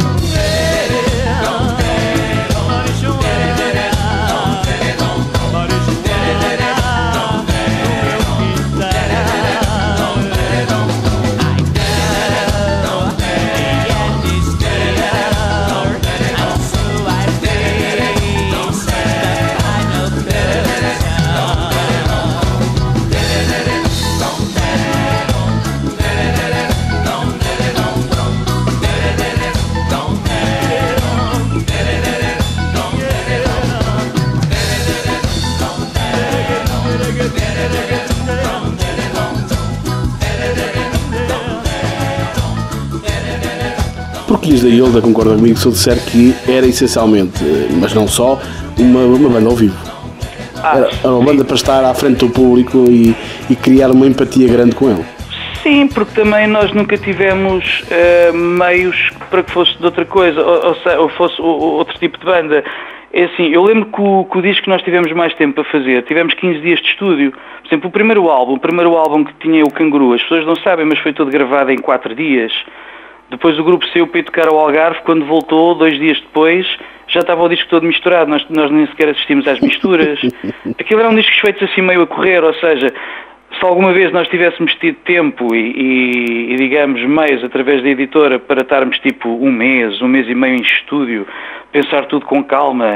Porquinhos da Ilda, concordo comigo se eu disser que era essencialmente, mas não só, uma, uma banda ao vivo. Era, era uma banda para estar à frente do público e, e criar uma empatia grande com ele. Sim, porque também nós nunca tivemos uh, meios para que fosse de outra coisa, ou, ou, ou fosse ou, outro tipo de banda. É assim, eu lembro que o, que o disco que nós tivemos mais tempo para fazer, tivemos quinze dias de estúdio. Por exemplo, o primeiro álbum, o primeiro álbum que tinha o Canguru, as pessoas não sabem, mas foi todo gravado em quatro dias. Depois o grupo saiu para ir tocar ao Algarve, quando voltou, dois dias depois, já estava o disco todo misturado, nós, nós nem sequer assistimos às misturas. Aquilo eram discos feitos assim meio a correr, ou seja, se alguma vez nós tivéssemos tido tempo e, e, e digamos, meios através da editora para estarmos tipo um mês, um mês e meio em estúdio, pensar tudo com calma,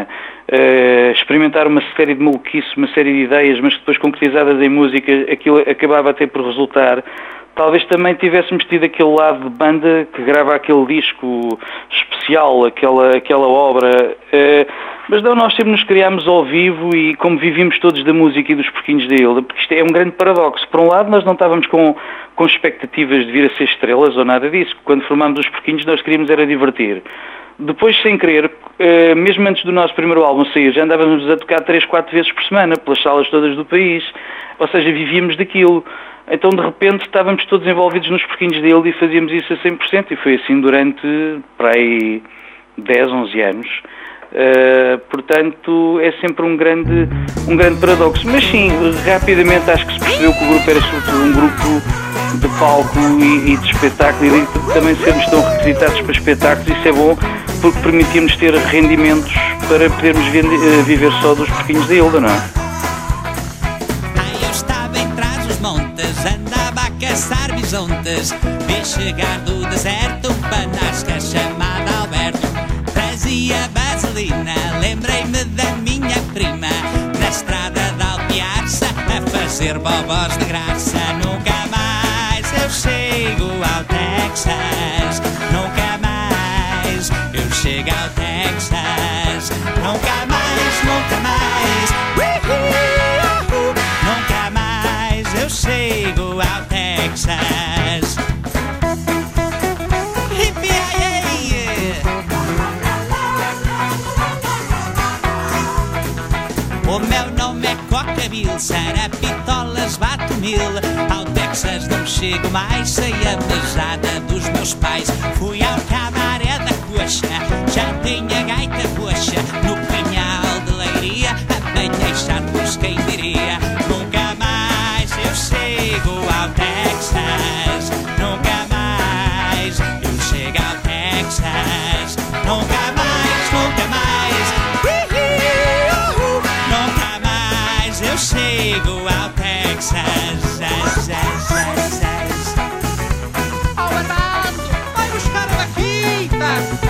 uh, experimentar uma série de maluquice, uma série de ideias, mas que depois concretizadas em música, aquilo acabava até por resultar. Talvez também tivéssemos tido aquele lado de banda que grava aquele disco especial, aquela, aquela obra, uh, mas não, nós sempre nos criámos ao vivo e como vivíamos todos da música e dos Porquinhos da Ilda, porque isto é um grande paradoxo. Por um lado, nós não estávamos com, com expectativas de vir a ser estrelas ou nada disso. Quando formámos os Porquinhos, nós queríamos era divertir. Depois, sem querer, uh, mesmo antes do nosso primeiro álbum sair, já andávamos a tocar três, quatro vezes por semana, pelas salas todas do país, ou seja, vivíamos daquilo. Então, de repente, estávamos todos envolvidos nos Porquinhos da Ilda e fazíamos isso a cem por cento, e foi assim durante, para aí, dez, onze anos. Uh, portanto, é sempre um grande, um grande paradoxo. Mas sim, rapidamente acho que se percebeu que o grupo era sobretudo um grupo de palco e, e de espetáculo, e de também sermos tão requisitados para espetáculos. Isso é bom porque permitia-nos ter rendimentos para podermos vender, viver só dos Porquinhos da Ilda, não é? Andava a caçar bisontes, vi chegar do deserto um panasca chamado Alberto. Trazia vaselina, lembrei-me da minha prima, na estrada de Alpiarça, a fazer bobós de graça. Nunca mais eu chego ao Texas, nunca mais eu chego ao Texas, nunca mais, nunca mais mil, sarapitolas bato mil. Ao Texas não chego mais, sei a mesada dos meus pais. Fui ao cabaré da coxa, já tinha gaita coxa. No pinhal de Leiria, apanhei chatos, quem diria. Nunca mais eu chego ao Texas, nunca mais eu chego ao Texas, nunca mais, nunca mais, nunca mais eu chego ao Texas. Oh, Armando, vai buscar uma fita.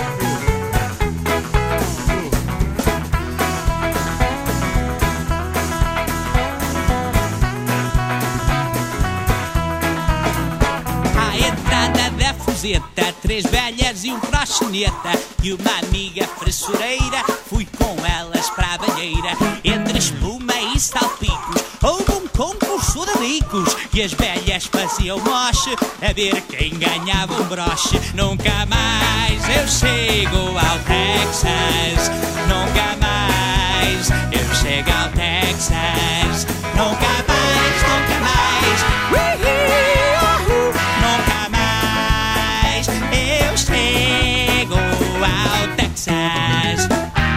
Três velhas e um proxeneta e uma amiga fressureira. Fui com elas para a banheira. Entre espuma e salpicos houve um concurso de ricos e as velhas faziam moche a ver quem ganhava um broche. Nunca mais eu chego ao Texas, nunca mais eu chego ao Texas, nunca mais, nunca mais, nunca mais eu chego ao Texas.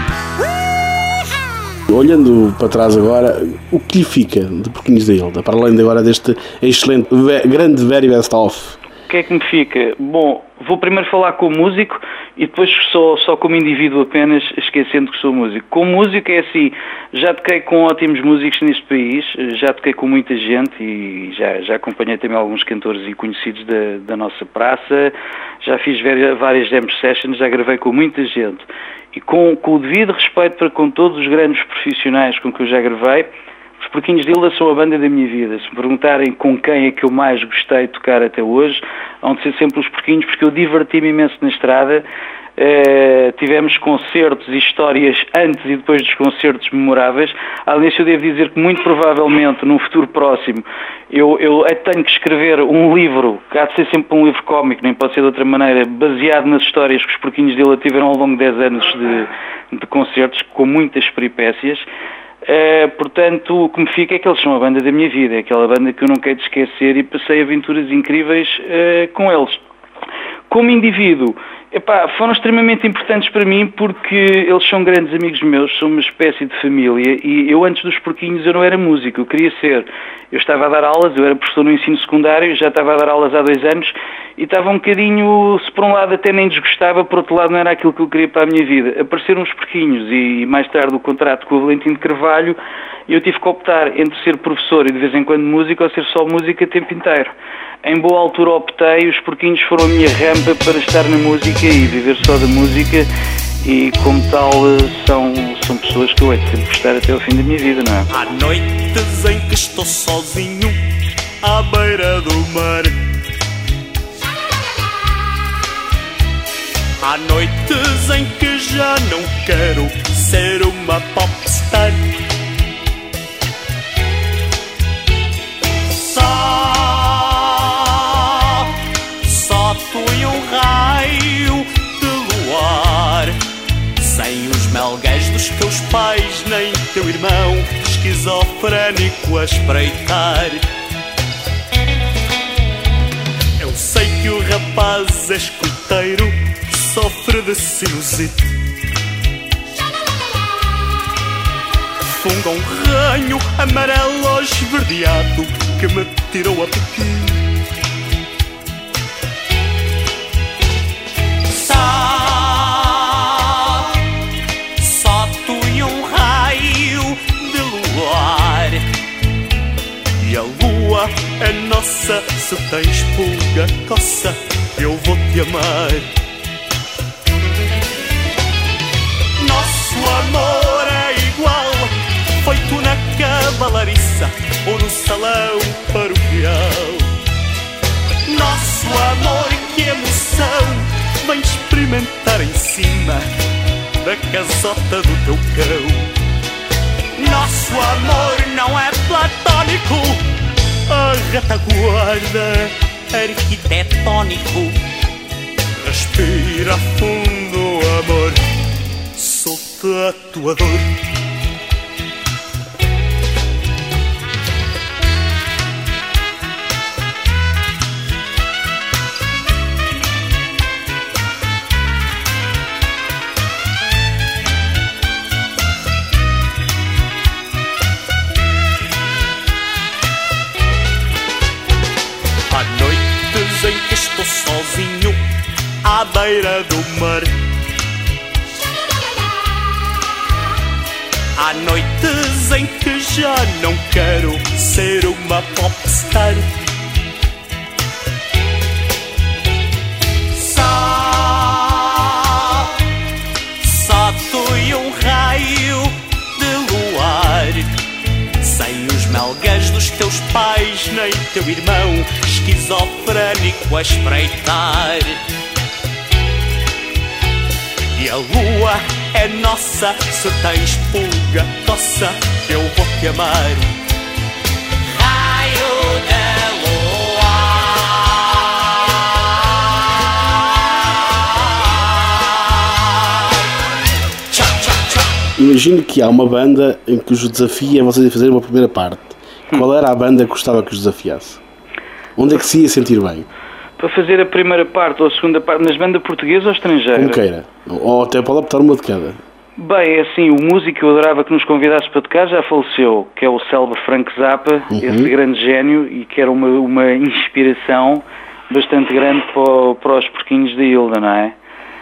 Olhando para trás agora, o que lhe fica de Porquinhos da Ilda, para além de agora deste excelente, grande very best of? O que é que me fica? Bom, vou primeiro falar como músico e depois só, só como indivíduo apenas, esquecendo que sou músico. Como músico é assim, já toquei com ótimos músicos neste país, já toquei com muita gente e já, já acompanhei também alguns cantores e conhecidos da, da nossa praça, já fiz várias jam sessions, já gravei com muita gente. E com, com o devido respeito para com todos os grandes profissionais com que eu já gravei, os Porquinhos de Ilda são a banda da minha vida. Se me perguntarem com quem é que eu mais gostei de tocar até hoje, hão de ser sempre os Porquinhos, porque eu diverti-me imenso na estrada. Uh, tivemos concertos e histórias antes e depois dos concertos memoráveis. Além disso, eu devo dizer que muito provavelmente num futuro próximo eu, eu tenho que escrever um livro, que há de ser sempre um livro cómico, nem pode ser de outra maneira, baseado nas histórias que os Porquinhos de Ilda tiveram ao longo de dez anos de, de concertos, com muitas peripécias. Uh, portanto, o que me fica é que eles são a banda da minha vida, é aquela banda que eu não quero esquecer e passei aventuras incríveis uh, com eles. Como indivíduo, epá, foram extremamente importantes para mim porque eles são grandes amigos meus, são uma espécie de família e eu antes dos Porquinhos eu não era músico, eu queria ser. Eu estava a dar aulas, eu era professor no ensino secundário, já estava a dar aulas há dois anos e estava um bocadinho, se por um lado até nem desgostava, por outro lado não era aquilo que eu queria para a minha vida. Apareceram os Porquinhos e mais tarde o contrato com o Valentim de Carvalho e eu tive que optar entre ser professor e de vez em quando músico ou ser só música o tempo inteiro. Em boa altura optei, os Porquinhos foram a minha rampa para estar na música e viver só da música e como tal são, são pessoas que eu hei de sempre gostar até ao fim da minha vida, não é? Há noites em que estou sozinho à beira do mar. Há noites em que já não quero ser uma popstar. E um raio de luar, sem os melgués dos teus pais, nem teu irmão esquizofrénico a espreitar. Eu sei que o rapaz é escoteiro, sofre de sinusite. Funga um ranho amarelo esverdeado que me tirou a pequim. E a lua é nossa, se tens pulga, coça, eu vou te amar. Nosso amor é igual, feito na cavalariça ou no salão paroquial. Nosso amor, que emoção, vem experimentar em cima da casota do teu cão. Nosso amor não é platónico, a retaguarda arquitetónico. Respira fundo, amor, solta a tua dor. beira do mar. Há noites em que já não quero ser uma popstar. Só, só tu e um raio de luar, sem os melgas dos teus pais, nem teu irmão esquizofrénico a espreitar. E a lua é nossa, se tens pulga, coça, eu vou te amar. Raio da lua. Tchá, tchá, tchá. Imagino que há uma banda em que os desafia vocês a fazer uma primeira parte. Qual era a banda que gostava que os desafiasse? Onde é que se ia sentir bem? Para fazer a primeira parte ou a segunda parte, nas bandas portuguesas ou estrangeiras? Como queira. Ou até pode optar uma de cada. Bem, é assim, o músico que eu adorava que nos convidasse para tocar já faleceu, que é o célebre Frank Zappa, uhum. Esse grande gênio, e que era uma, uma inspiração bastante grande para, para os porquinhos da Hilda, não é?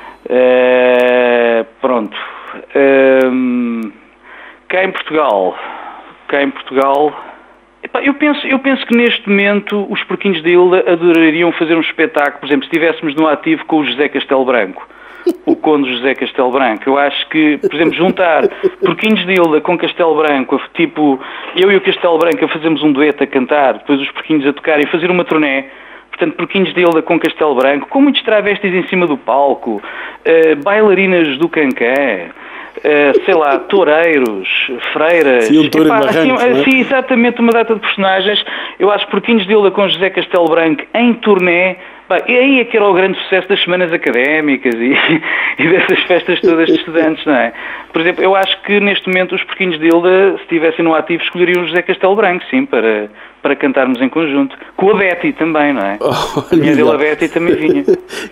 Uh, pronto. Uh, cá em Portugal, cá em Portugal... Epá, eu, penso, eu penso que neste momento os porquinhos da Hilda adorariam fazer um espetáculo, por exemplo, se estivéssemos no ativo com o José Castelo Branco, o conde José Castelo Branco. Eu acho que, por exemplo, juntar porquinhos da Hilda com Castelo Branco, tipo, eu e o Castelo Branco a fazermos um dueto a cantar, depois os porquinhos a tocarem, fazer uma turnê, portanto, porquinhos de Hilda com Castelo Branco, com muitos travestis em cima do palco, uh, bailarinas do cancã, Uh, sei lá, toureiros, freiras. Sim, um touro Epá, em Barrancos, assim, não é? assim, exatamente uma data de personagens. Eu acho que Porquinhos de Hilda com José Castelo Branco em turnê. Bem, e aí é que era o grande sucesso das semanas académicas e, e dessas festas todas de estudantes, não é? Por exemplo, eu acho que neste momento os Porquinhos de Hilda, se estivessem no ativo, escolheriam o José Castelo Branco, sim, para, para cantarmos em conjunto. Com a Betty também, não é? Oh, a minha dele, a Betty, também vinha.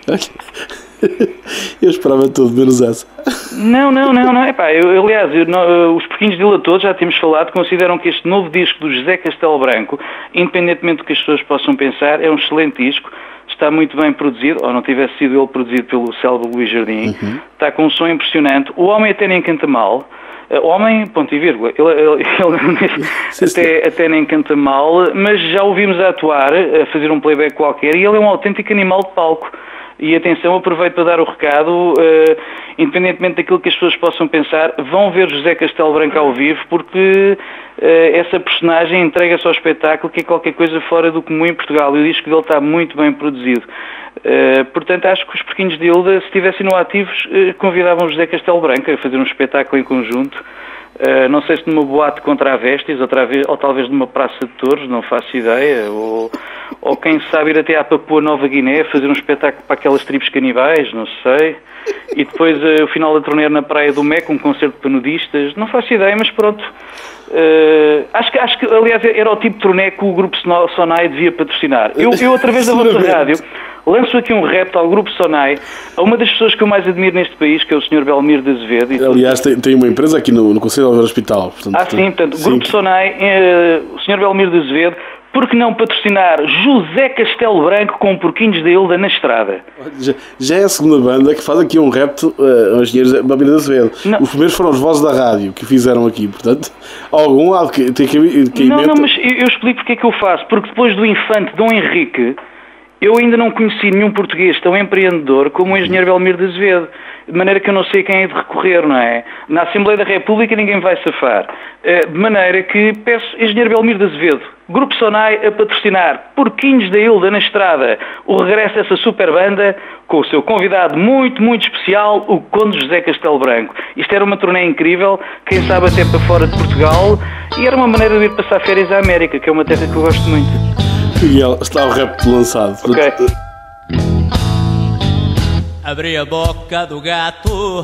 Eu esperava tudo, menos essa. Não, não, não, não. Epá, eu, aliás, eu, não, os Porquinhos de Hilda todos, já temos falado, consideram que este novo disco do José Castelo Branco, independentemente do que as pessoas possam pensar, é um excelente disco. Está muito bem produzido, ou não tivesse sido ele produzido pelo célebre Luís Jardim, uhum. Está com um som impressionante. O homem até nem canta mal. O homem, ponto e vírgula, ele, ele, ele sim, até, sim. até nem canta mal, mas já o vimos a atuar, a fazer um playback qualquer, e ele é um autêntico animal de palco. E atenção, aproveito para dar o recado, uh, independentemente daquilo que as pessoas possam pensar, vão ver José Castelo Branco ao vivo, porque uh, essa personagem entrega-se ao espetáculo, que é qualquer coisa fora do comum em Portugal, e o disco dele está muito bem produzido. Uh, portanto, acho que os Porquinhos de Hilda, se estivessem no ativos, uh, convidavam José Castelo Branco a fazer um espetáculo em conjunto. Uh, não sei se numa boate com travestis, ou, través, ou talvez numa praça de touros, não faço ideia, ou, ou quem sabe ir até à Papua Nova Guiné fazer um espetáculo para aquelas tribos canibais, não sei, e depois uh, o final da turnê na Praia do Meco, um concerto para nudistas, não faço ideia, mas pronto. Uh, acho, que, acho que, aliás, era o tipo de turnê que o Grupo Sonai devia patrocinar. Eu, eu através da vossa rádio, lanço aqui um repto ao Grupo Sonai, a uma das pessoas que eu mais admiro neste país, que é o senhor Belmiro de Azevedo. E aliás, tem, tem uma empresa aqui no, no Conselho do Hospital. Portanto, ah, sim, portanto, o Grupo Sonai, eh, o senhor Belmiro de Azevedo, por que não patrocinar José Castelo Branco com Porquinhos da Hilda na estrada? Já, já é a segunda banda que faz aqui um repto uh, ao engenheiro Belmiro de Azevedo. Não. Os primeiros foram os Vozes da Rádio que fizeram aqui, portanto, algum há que tem que, que Não, não, mas eu, eu explico porque é que eu faço, porque depois do infante Dom Henrique, eu ainda não conheci nenhum português tão empreendedor como o engenheiro Belmiro de Azevedo, de maneira que eu não sei quem é de recorrer, não é? Na Assembleia da República ninguém vai safar. De maneira que peço engenheiro Belmiro de Azevedo, Grupo Sonai a patrocinar Porquinhos da Hilda na estrada, o regresso dessa super banda com o seu convidado muito, muito especial, o Conde José Castelo Branco. Isto era uma turnê incrível, quem sabe até para fora de Portugal, e era uma maneira de ir passar férias à América, que é uma terra que eu gosto muito. Miguel, está o rap lançado. Ok. Abri a boca do gato,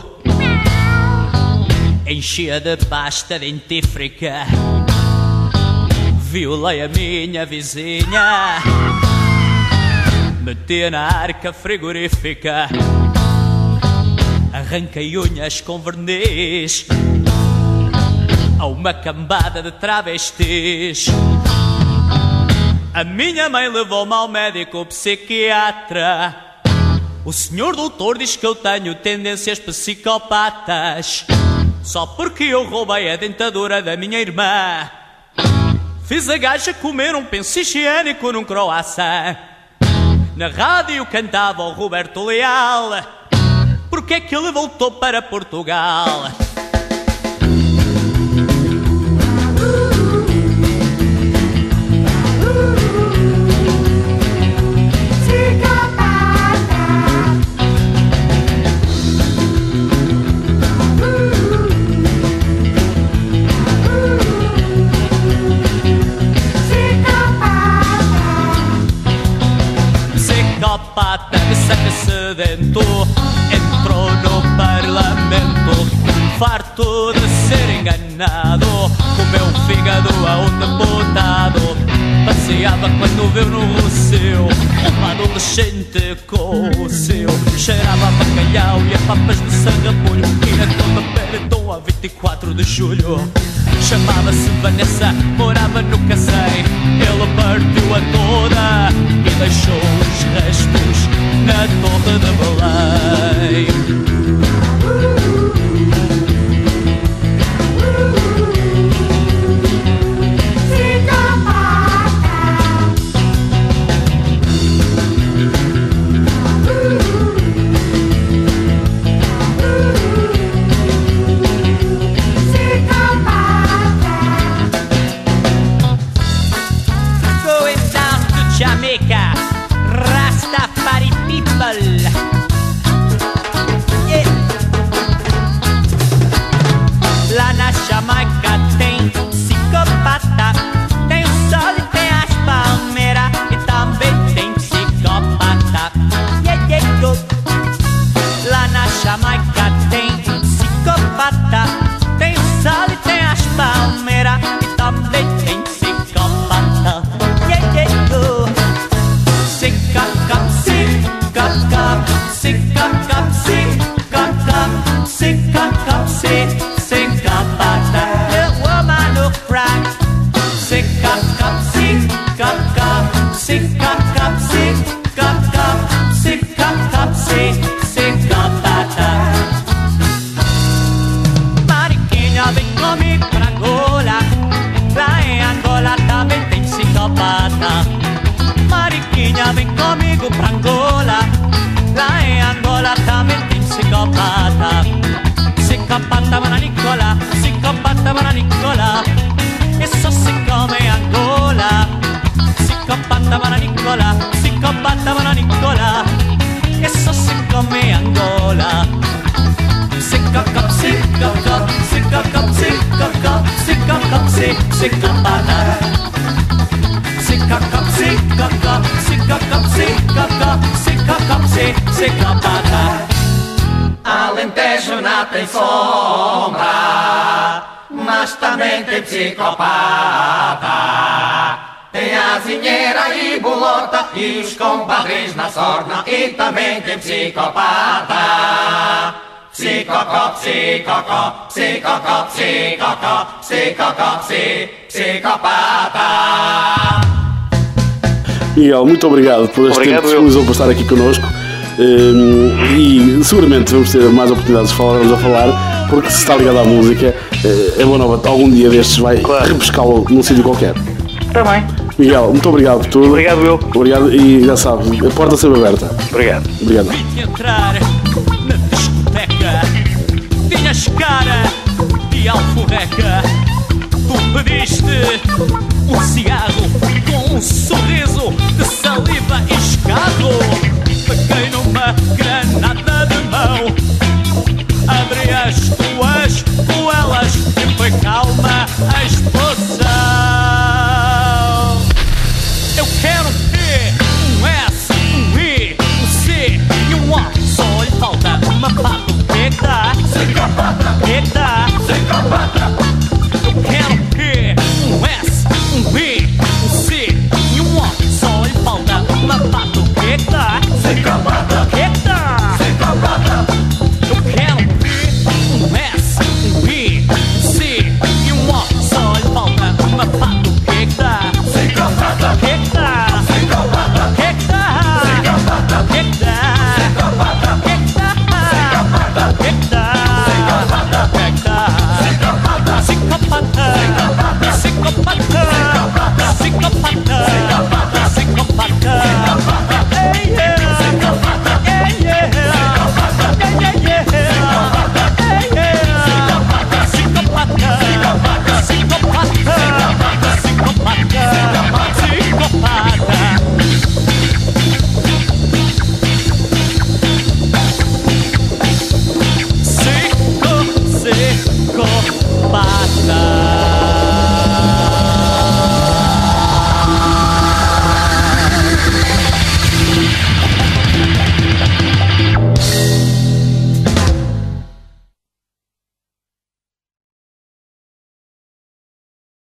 enchia de pasta dentífrica, violei a minha vizinha, meti na arca frigorífica, arranquei unhas com verniz a uma cambada de travestis. A minha mãe levou-me ao médico psiquiatra, O senhor doutor diz que eu tenho tendências psicopatas só porque eu roubei a dentadura da minha irmã. Fiz a gaja comer um penso higiênico num croissant. Na rádio cantava o Roberto Leal. Porque é que ele voltou para Portugal? Psicopata de sangue sedento entrou no parlamento, farto de ser enganado, comeu fígado a um deputado. Passeava quando viu no Rosseu um adolescente com o seu. Cheirava a bacalhau e a papas de sarrapulho, e na toda perto a vinte e quatro de julho. Chamava-se Vanessa, morava no Cacém. Ele partiu-a toda e deixou os restos na Torre de Belém. Jamaica, Rastafari people. Yeah. Lá na Jamaica tem psicopata, tem o sol e tem as palmeiras, e também tem psicopata. Yeah, yeah, go. Lá na Jamaica tem psicopata, tem o sol e tem as palmeiras, e também tem psicopata. Yeah, yeah, go. Sick-a-cup, sick-a-cup, sick-a-cup, sick-a-cup, sick-a-cup, sick-a-pata. The woman who cried. Sick-a-cup, sick-a-cup, sick-a-cup, sick-a-cup, sick-a-cup, sick-a-pata. Mariquinha, vem comigo pra Angola. Lá em Angola também tem psicopata. Mariquinha, vem comigo pra Angola. Lá em Angola também tem psicopata. Psicopata, Mananicola, psicopata, Mananicola. Isso se come em Angola. Psicopata, Mananicola, psicopata, Mananicola. Isso se come em Angola. Psicocop, psicocop, psicocop, psicocop, psicocop, psicopata. Sick-a-cup, sick-a-cup, sick-a-cup, sick-a-cup, sick-a-cup, sick-a-pata. Alentejo não tem sombra, mas também tem psicopata. Tem azinheira e bolota e os compadres na sorna, e também tem psicopata. Psicocop, psicocop, psicocop, psicocop, psicocop, psicopata. Miguel, muito obrigado por este tempo que disponibilizou para estar aqui connosco. Um, e seguramente vamos ter mais oportunidades de falarmos a falar, porque se está ligado à música, é boa nova, algum dia destes vai claro. repescá-lo num sítio qualquer. Está bem. Miguel, muito obrigado por tudo. Obrigado, eu. Obrigado, e já sabes, a porta sempre aberta. Obrigado. Obrigado. Entrar na discoteca, tinhas cara de alforreca. Tu pediste um cigarro com um sorriso de saliva e escarro. Peguei numa grande